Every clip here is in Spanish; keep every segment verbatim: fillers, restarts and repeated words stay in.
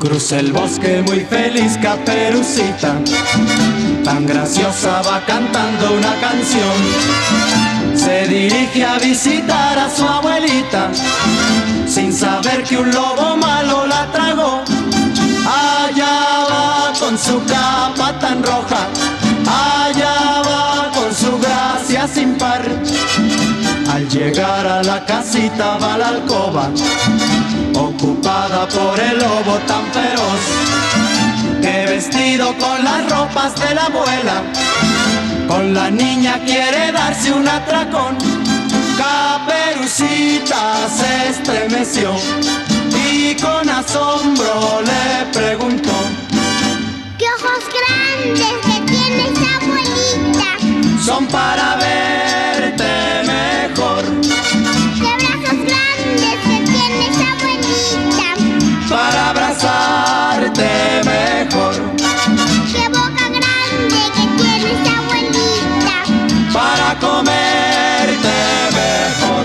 Cruza el bosque muy feliz Caperucita, tan graciosa va cantando una canción. Se dirige a visitar a su abuelita, sin saber que un lobo malo la tragó. Allá va con su capa tan roja, allá va con su gracia sin par. Al llegar a la casita va la alcoba, ocupada por el lobo tan feroz, que vestido con las ropas de la abuela, con la niña quiere darse un atracón. Caperucita se estremeció y con asombro le preguntó: ¿qué ojos grandes que tiene esa abuelita? Son para verte mejor. ¿Qué brazos grandes que tiene esa abuelita? Para abrazarte mejor. ¡Qué boca grande que tiene esa abuelita! Para comerte mejor.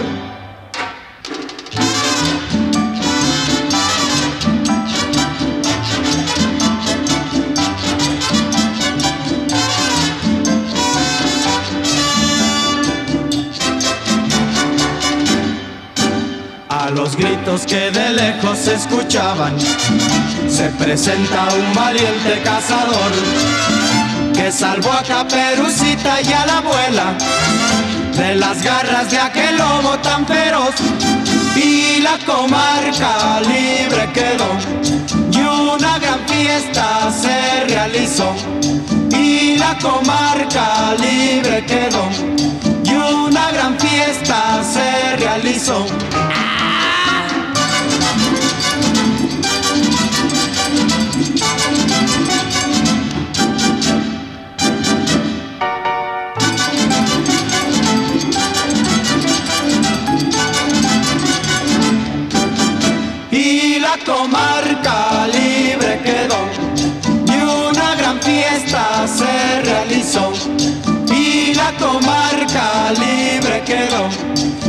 A los gritos que de lejos se escuchaban, se presenta un valiente cazador, que salvó a Caperucita y a la abuela de las garras de aquel lobo tan feroz. Y la comarca libre quedó, y una gran fiesta se realizó. Y la comarca libre quedó, y una gran fiesta se realizó. Y la comarca libre quedó, y una gran fiesta se realizó. Y la comarca libre quedó,